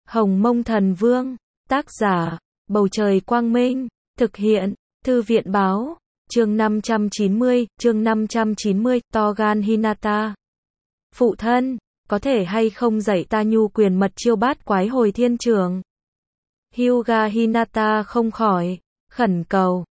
Hồng Mông Thần Vương, tác giả, Bầu Trời Quang Minh, thực hiện, Thư viện Báo, chương 590, to gan Hinata. Phụ thân, có thể hay không dạy ta nhu quyền mật chiêu bát quái hồi thiên trường? Hyuga Hinata không khỏi, khẩn cầu,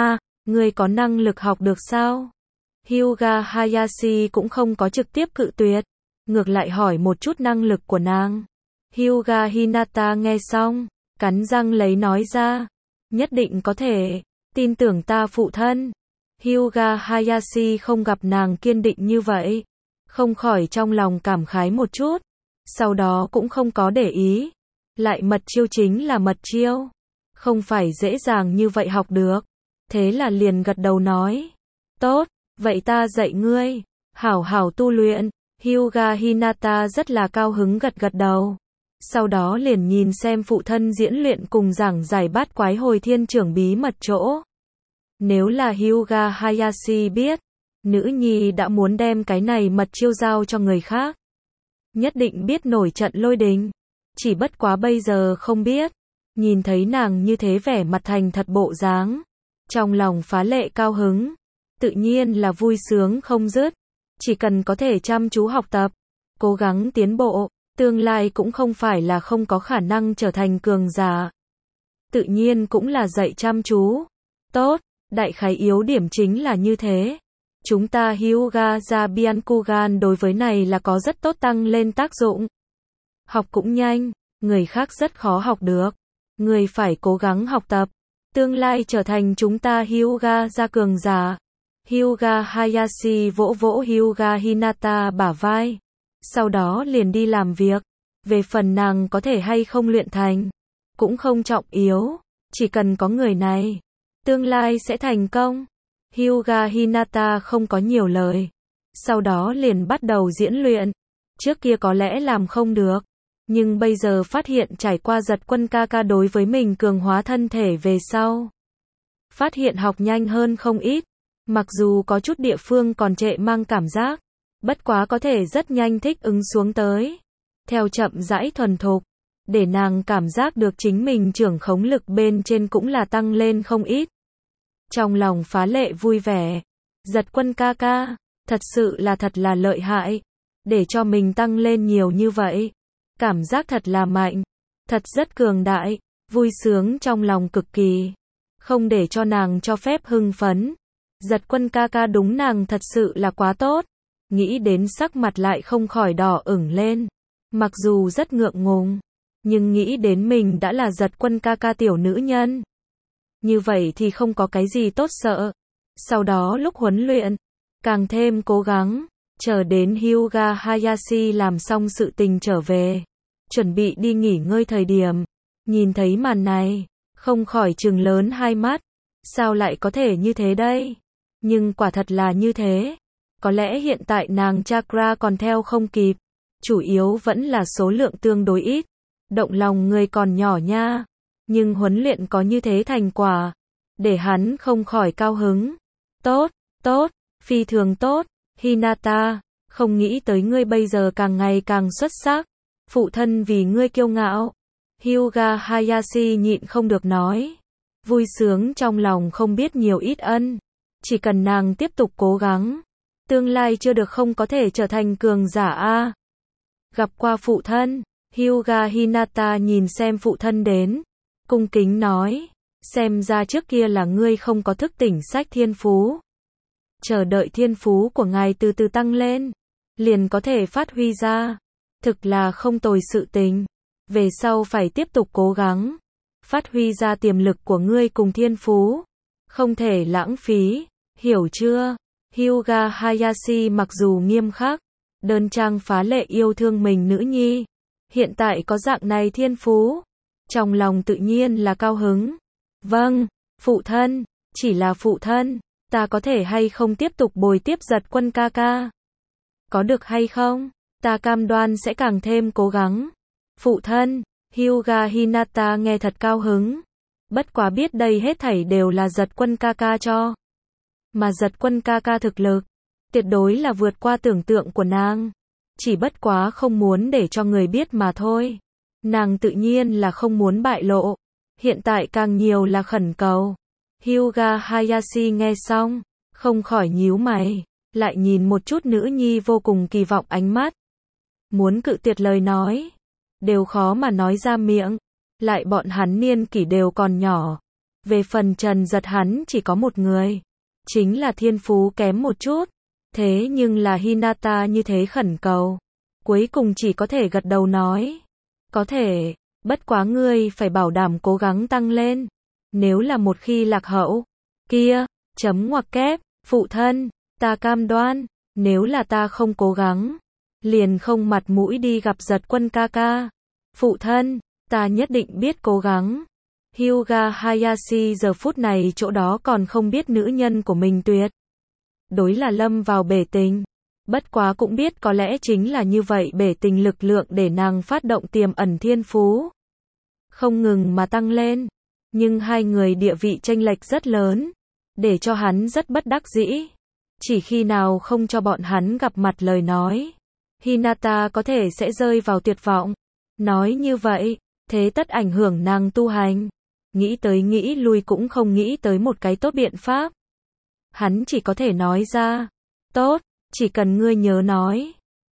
ngươi có năng lực học được sao? Hyuga Hayashi cũng không có trực tiếp cự tuyệt, ngược lại hỏi một chút năng lực của nàng. Hyuga Hinata nghe xong, cắn răng lấy nói ra, nhất định có thể, tin tưởng ta phụ thân. Hyuga Hayashi không gặp nàng kiên định như vậy, không khỏi trong lòng cảm khái một chút, sau đó cũng không có để ý. Lại mật chiêu chính là mật chiêu, không phải dễ dàng như vậy học được. Thế là liền gật đầu nói, tốt, vậy ta dạy ngươi, hảo hảo tu luyện. Hyuga Hinata rất là cao hứng gật gật đầu. Sau đó liền nhìn xem phụ thân diễn luyện cùng giảng giải bát quái hồi thiên trưởng bí mật chỗ. Nếu là Hyuga Hayashi biết, nữ nhi đã muốn đem cái này mật chiêu giao cho người khác, nhất định biết nổi trận lôi đình. Chỉ bất quá bây giờ không biết, nhìn thấy nàng như thế vẻ mặt thành thật bộ dáng, trong lòng phá lệ cao hứng, tự nhiên là vui sướng không dứt. Chỉ cần có thể chăm chú học tập, cố gắng tiến bộ, tương lai cũng không phải là không có khả năng trở thành cường giả. Tự nhiên cũng là dạy chăm chú. Tốt, đại khái yếu điểm chính là như thế. Chúng ta Hyuga Byakugan đối với này là có rất tốt tăng lên tác dụng. Học cũng nhanh, người khác rất khó học được. Người phải cố gắng học tập, tương lai trở thành chúng ta Hyuga cường giả. Hyuga Hayashi vỗ vỗ Hyuga Hinata bả vai, sau đó liền đi làm việc. Về phần nàng có thể hay không luyện thành, cũng không trọng yếu, chỉ cần có người này, tương lai sẽ thành công. Hyuga Hinata không có nhiều lời, sau đó liền bắt đầu diễn luyện. Trước kia có lẽ làm không được, nhưng bây giờ phát hiện trải qua giật quân ca ca đối với mình cường hóa thân thể về sau, phát hiện học nhanh hơn không ít. Mặc dù có chút địa phương còn trệ mang cảm giác, bất quá có thể rất nhanh thích ứng xuống tới. Theo chậm rãi thuần thục, để nàng cảm giác được chính mình trưởng khống lực bên trên cũng là tăng lên không ít. Trong lòng phá lệ vui vẻ, giật quân ca ca, thật sự là thật là lợi hại, để cho mình tăng lên nhiều như vậy. Cảm giác thật là mạnh, thật rất cường đại, vui sướng trong lòng cực kỳ, không để cho nàng cho phép hưng phấn. Giật quân ca ca đúng nàng thật sự là quá tốt, nghĩ đến sắc mặt lại không khỏi đỏ ửng lên. Mặc dù rất ngượng ngùng, nhưng nghĩ đến mình đã là giật quân ca ca tiểu nữ nhân, như vậy thì không có cái gì tốt sợ. Sau đó lúc huấn luyện, càng thêm cố gắng, chờ đến Hyuga Hayashi làm xong sự tình trở về, chuẩn bị đi nghỉ ngơi thời điểm, nhìn thấy màn này, không khỏi trừng lớn hai mắt, sao lại có thể như thế đây? Nhưng quả thật là như thế. Có lẽ hiện tại nàng chakra còn theo không kịp, chủ yếu vẫn là số lượng tương đối ít. Động lòng người còn nhỏ nha, nhưng huấn luyện có như thế thành quả, để hắn không khỏi cao hứng. Tốt, tốt, phi thường tốt, Hinata, không nghĩ tới ngươi bây giờ càng ngày càng xuất sắc, phụ thân vì ngươi kiêu ngạo. Hyuga Hayashi nhịn không được nói, vui sướng trong lòng không biết nhiều ít ân. Chỉ cần nàng tiếp tục cố gắng, tương lai chưa được không có thể trở thành cường giả a. Gặp qua phụ thân, Hyuga Hinata nhìn xem phụ thân đến, cung kính nói, xem ra trước kia là ngươi không có thức tỉnh sách thiên phú. Chờ đợi thiên phú của ngài từ từ tăng lên, liền có thể phát huy ra. Thực là không tồi sự tình, về sau phải tiếp tục cố gắng, phát huy ra tiềm lực của ngươi cùng thiên phú. Không thể lãng phí, hiểu chưa? Hyuga Hayashi mặc dù nghiêm khắc, đơn trang phá lệ yêu thương mình nữ nhi, hiện tại có dạng này thiên phú, trong lòng tự nhiên là cao hứng. Vâng, phụ thân, chỉ là phụ thân, ta có thể hay không tiếp tục bồi tiếp giật quân ca ca? Có được hay không? Ta cam đoan sẽ càng thêm cố gắng. Phụ thân, Hyuga Hinata nghe thật cao hứng. Bất quá biết đây hết thảy đều là giật quân ca ca cho. Mà giật quân ca ca thực lực, tuyệt đối là vượt qua tưởng tượng của nàng. Chỉ bất quá không muốn để cho người biết mà thôi. Nàng tự nhiên là không muốn bại lộ, hiện tại càng nhiều là khẩn cầu. Hyuga Hayashi nghe xong, không khỏi nhíu mày, lại nhìn một chút nữ nhi vô cùng kỳ vọng ánh mắt. Muốn cự tuyệt lời nói, đều khó mà nói ra miệng, lại bọn hắn niên kỷ đều còn nhỏ. Về phần Trần Giật hắn chỉ có một người, chính là thiên phú kém một chút, thế nhưng là Hinata như thế khẩn cầu, cuối cùng chỉ có thể gật đầu nói, có thể, bất quá ngươi phải bảo đảm cố gắng tăng lên, nếu là một khi lạc hậu, kia, chấm ngoặc kép, phụ thân, ta cam đoan, nếu là ta không cố gắng, liền không mặt mũi đi gặp Giật Quân ca ca. Phụ thân, ta nhất định biết cố gắng. Hyuga Hayashi giờ phút này chỗ đó còn không biết nữ nhân của mình tuyệt đối là lâm vào bể tình. Bất quá cũng biết có lẽ chính là như vậy bể tình lực lượng để nàng phát động tiềm ẩn thiên phú. Không ngừng mà tăng lên. Nhưng hai người địa vị chênh lệch rất lớn. Để cho hắn rất bất đắc dĩ. Chỉ khi nào không cho bọn hắn gặp mặt lời nói, Hinata có thể sẽ rơi vào tuyệt vọng. Nói như vậy, thế tất ảnh hưởng nàng tu hành. Nghĩ tới nghĩ lui cũng không nghĩ tới một cái tốt biện pháp. Hắn chỉ có thể nói ra, tốt, chỉ cần ngươi nhớ nói.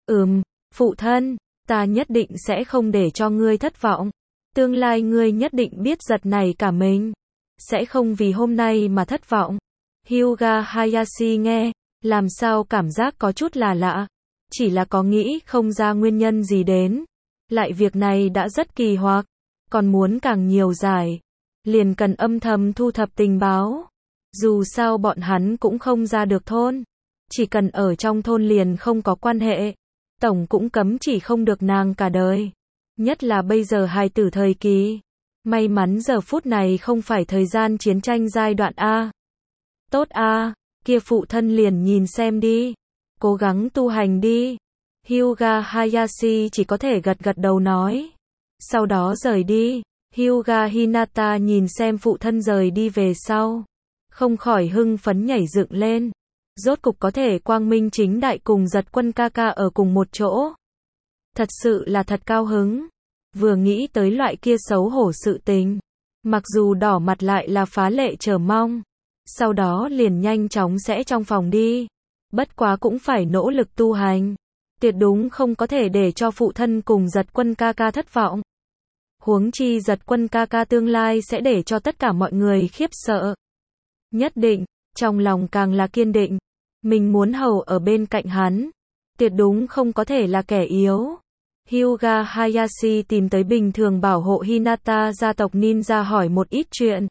Phụ thân, ta nhất định sẽ không để cho ngươi thất vọng. Tương lai ngươi nhất định biết giật này cả mình. Sẽ không vì hôm nay mà thất vọng. Hyuga Hayashi nghe, làm sao cảm giác có chút là lạ. Chỉ là có nghĩ không ra nguyên nhân gì đến. Lại việc này đã rất kỳ hoặc, còn muốn càng nhiều giải. Liền cần âm thầm thu thập tình báo. Dù sao bọn hắn cũng không ra được thôn. Chỉ cần ở trong thôn liền không có quan hệ. Tổng cũng cấm chỉ không được nàng cả đời. Nhất là bây giờ hài tử thời kỳ. May mắn giờ phút này không phải thời gian chiến tranh giai đoạn A. Tốt A, kia phụ thân liền nhìn xem đi. Cố gắng tu hành đi. Hyuga Hayashi chỉ có thể gật gật đầu nói. Sau đó rời đi. Hyuga Hinata nhìn xem phụ thân rời đi về sau. Không khỏi hưng phấn nhảy dựng lên. Rốt cục có thể quang minh chính đại cùng Giật Quân ca ca ở cùng một chỗ. Thật sự là thật cao hứng. Vừa nghĩ tới loại kia xấu hổ sự tình. Mặc dù đỏ mặt lại là phá lệ chờ mong. Sau đó liền nhanh chóng sẽ trong phòng đi. Bất quá cũng phải nỗ lực tu hành. Tuyệt đúng không có thể để cho phụ thân cùng Giật Quân ca ca thất vọng. Huống chi Giật Quân ca ca tương lai sẽ để cho tất cả mọi người khiếp sợ. Nhất định, trong lòng càng là kiên định. Mình muốn hầu ở bên cạnh hắn. Tuyệt đúng không có thể là kẻ yếu. Hyuga Hayashi tìm tới bình thường bảo hộ Hinata gia tộc ninja hỏi một ít chuyện.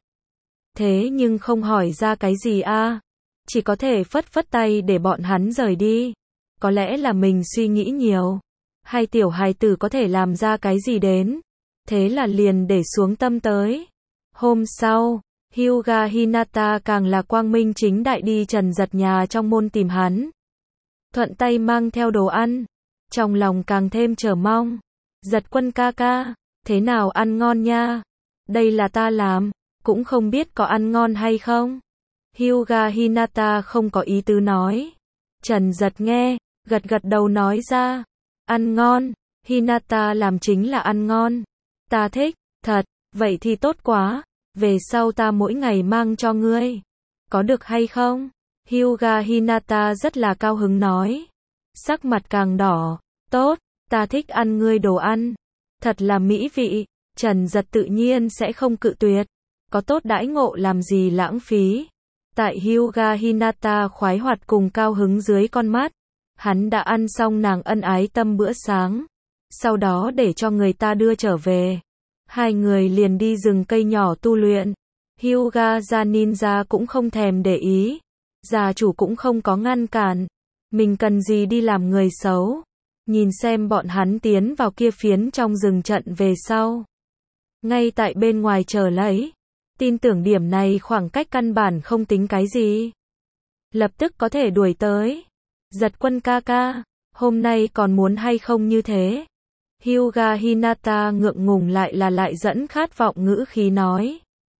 Thế nhưng không hỏi ra cái gì a. Chỉ có thể phất phất tay để bọn hắn rời đi. Có lẽ là mình suy nghĩ nhiều. Hai tiểu hài tử có thể làm ra cái gì đến. Thế là liền để xuống tâm tới. Hôm sau, Hyuga Hinata càng là quang minh chính đại đi Trần Giật nhà trong môn tìm hắn. Thuận tay mang theo đồ ăn. Trong lòng càng thêm chờ mong. Giật Quân ca ca, thế nào ăn ngon nha? Đây là ta làm, cũng không biết có ăn ngon hay không? Hyuga Hinata không có ý tứ nói. Trần Giật nghe, gật gật đầu nói ra. Ăn ngon, Hinata làm chính là ăn ngon. Ta thích, thật, vậy thì tốt quá. Về sau ta mỗi ngày mang cho ngươi. Có được hay không? Hyuga Hinata rất là cao hứng nói. Sắc mặt càng đỏ. Tốt, ta thích ăn ngươi đồ ăn. Thật là mỹ vị. Trần Giật tự nhiên sẽ không cự tuyệt. Có tốt đãi ngộ làm gì lãng phí. Tại Hyuga Hinata khoái hoạt cùng cao hứng dưới con mắt. Hắn đã ăn xong nàng ân ái tâm bữa sáng. Sau đó để cho người ta đưa trở về. Hai người liền đi rừng cây nhỏ tu luyện. Hyuga gia ninja cũng không thèm để ý. Gia chủ cũng không có ngăn cản. Mình cần gì đi làm người xấu. Nhìn xem bọn hắn tiến vào kia phiến trong rừng trận về sau. Ngay tại bên ngoài chờ lấy. Tin tưởng điểm này khoảng cách căn bản không tính cái gì. Lập tức có thể đuổi tới. Giật Quân ca ca, hôm nay còn muốn hay không như thế? Hyuga Hinata ngượng ngùng lại dẫn khát vọng ngữ khí nói.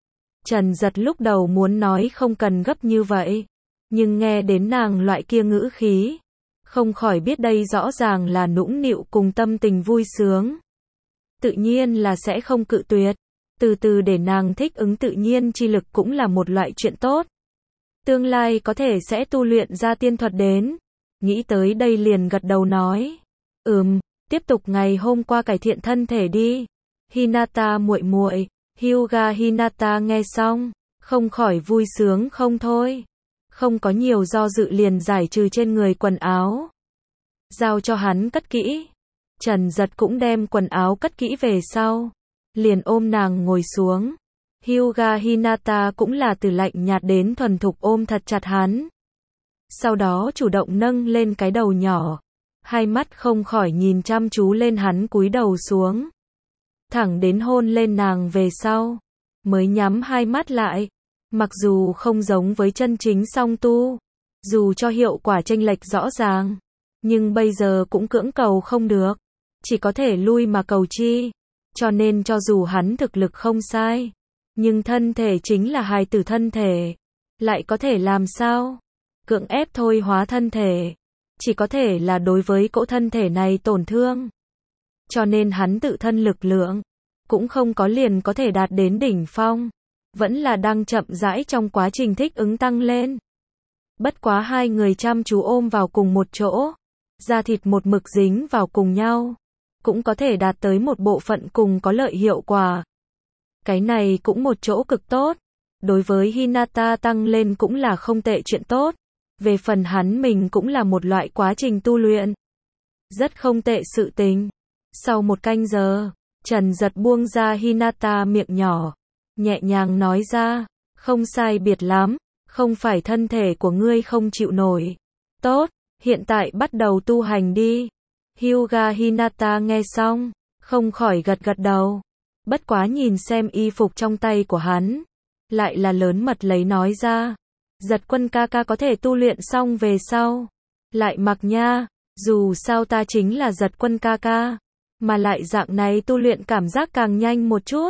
Trần Giật lúc đầu muốn nói không cần gấp như vậy. Nhưng nghe đến nàng loại kia ngữ khí. Không khỏi biết đây rõ ràng là nũng nịu cùng tâm tình vui sướng. tự nhiên là sẽ không cự tuyệt. Từ từ để nàng thích ứng tự nhiên chi lực cũng là một loại chuyện tốt. Tương lai có thể sẽ tu luyện ra tiên thuật đến. Nghĩ tới đây liền gật đầu nói. Tiếp tục ngày hôm qua cải thiện thân thể đi. Hinata muội muội. Hyuga Hinata nghe xong, không khỏi vui sướng không thôi. Không có nhiều do dự liền giải trừ trên người quần áo. Giao cho hắn cất kỹ. Trần Giật cũng đem quần áo cất kỹ về sau. Liền ôm nàng ngồi xuống. Hyuga Hinata cũng là từ lạnh nhạt đến thuần thục ôm thật chặt hắn. Sau đó chủ động nâng lên cái đầu nhỏ. Hai mắt không khỏi nhìn chăm chú lên hắn cúi đầu xuống. Thẳng đến hôn lên nàng về sau. Mới nhắm hai mắt lại. Mặc dù không giống với chân chính song tu. Dù cho hiệu quả chênh lệch rõ ràng. Nhưng bây giờ cũng cưỡng cầu không được. Chỉ có thể lui mà cầu chi. Cho nên cho dù hắn thực lực không sai. Nhưng thân thể chính là hài tử thân thể. Lại có thể làm sao? Cưỡng ép thôi hóa thân thể. Chỉ có thể là đối với cỗ thân thể này tổn thương. Cho nên hắn tự thân lực lượng. Cũng không có liền có thể đạt đến đỉnh phong. Vẫn là đang chậm rãi trong quá trình thích ứng tăng lên. Bất quá hai người chăm chú ôm vào cùng một chỗ. Da thịt một mực dính vào cùng nhau. Cũng có thể đạt tới một bộ phận cùng có lợi hiệu quả. Cái này cũng một chỗ cực tốt. Đối với Hinata tăng lên cũng là không tệ chuyện tốt. Về phần hắn mình cũng là một loại quá trình tu luyện. Rất không tệ sự tình. Sau một canh giờ, Trần Giật buông ra Hinata miệng nhỏ. Nhẹ nhàng nói ra, không sai biệt lắm. Không phải thân thể của ngươi không chịu nổi. Tốt, hiện tại bắt đầu tu hành đi. Hyuga Hinata nghe xong, không khỏi gật gật đầu. Bất quá nhìn xem y phục trong tay của hắn. Lại là lớn mật lấy nói ra. Giật Quân ca ca có thể tu luyện xong về sau. Lại mặc nha, dù sao ta chính là Giật Quân ca ca. Mà lại dạng này tu luyện cảm giác càng nhanh một chút.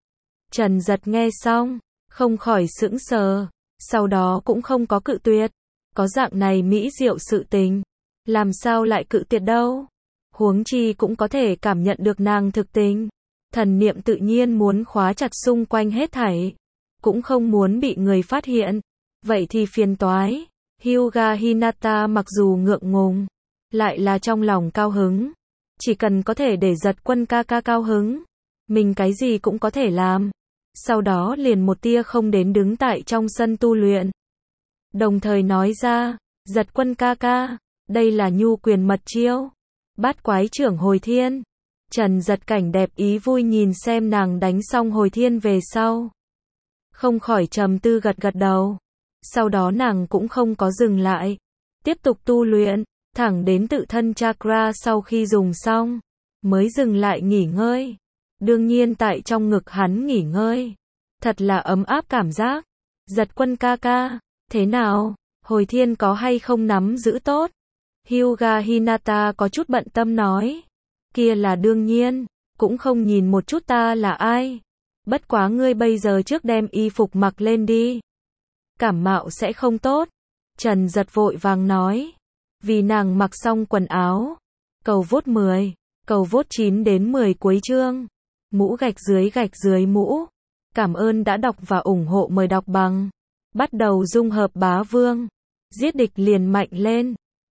Trần Giật nghe xong, không khỏi sững sờ. Sau đó cũng không có cự tuyệt. Có dạng này mỹ diệu sự tình. Làm sao lại cự tuyệt đâu. Huống chi cũng có thể cảm nhận được nàng thực tình. Thần niệm tự nhiên muốn khóa chặt xung quanh hết thảy. Cũng không muốn bị người phát hiện. Vậy thì phiền toái. Hyuga Hinata mặc dù ngượng ngùng. Lại là trong lòng cao hứng. Chỉ cần có thể để Giật Quân ca ca cao hứng. Mình cái gì cũng có thể làm. Sau đó liền một tia không đến đứng tại trong sân tu luyện. Đồng thời nói ra, Giật Quân ca ca, đây là nhu quyền mật chiêu. Bát quái trưởng hồi thiên. Trần Giật cảnh đẹp ý vui nhìn xem nàng đánh xong hồi thiên về sau. Không khỏi trầm tư gật gật đầu. Sau đó nàng cũng không có dừng lại. Tiếp tục tu luyện, thẳng đến tự thân chakra sau khi dùng xong. Mới dừng lại nghỉ ngơi. Đương nhiên tại trong ngực hắn nghỉ ngơi. Thật là ấm áp cảm giác. Giật Quân ca ca, thế nào? Hồi thiên có hay không nắm giữ tốt? Hyuga Hinata có chút bận tâm nói. Kia là đương nhiên, cũng không nhìn một chút ta là ai. Bất quá ngươi bây giờ trước đem y phục mặc lên đi. Cảm mạo sẽ không tốt. Trần Giật vội vàng nói. Vì nàng mặc xong quần áo. Cầu vote 10, cầu vote 9 đến 10 cuối chương. Mũ gạch dưới mũ. Cảm ơn đã đọc và ủng hộ, mời đọc bằng. Bắt đầu dung hợp bá vương. Giết địch liền mạnh lên.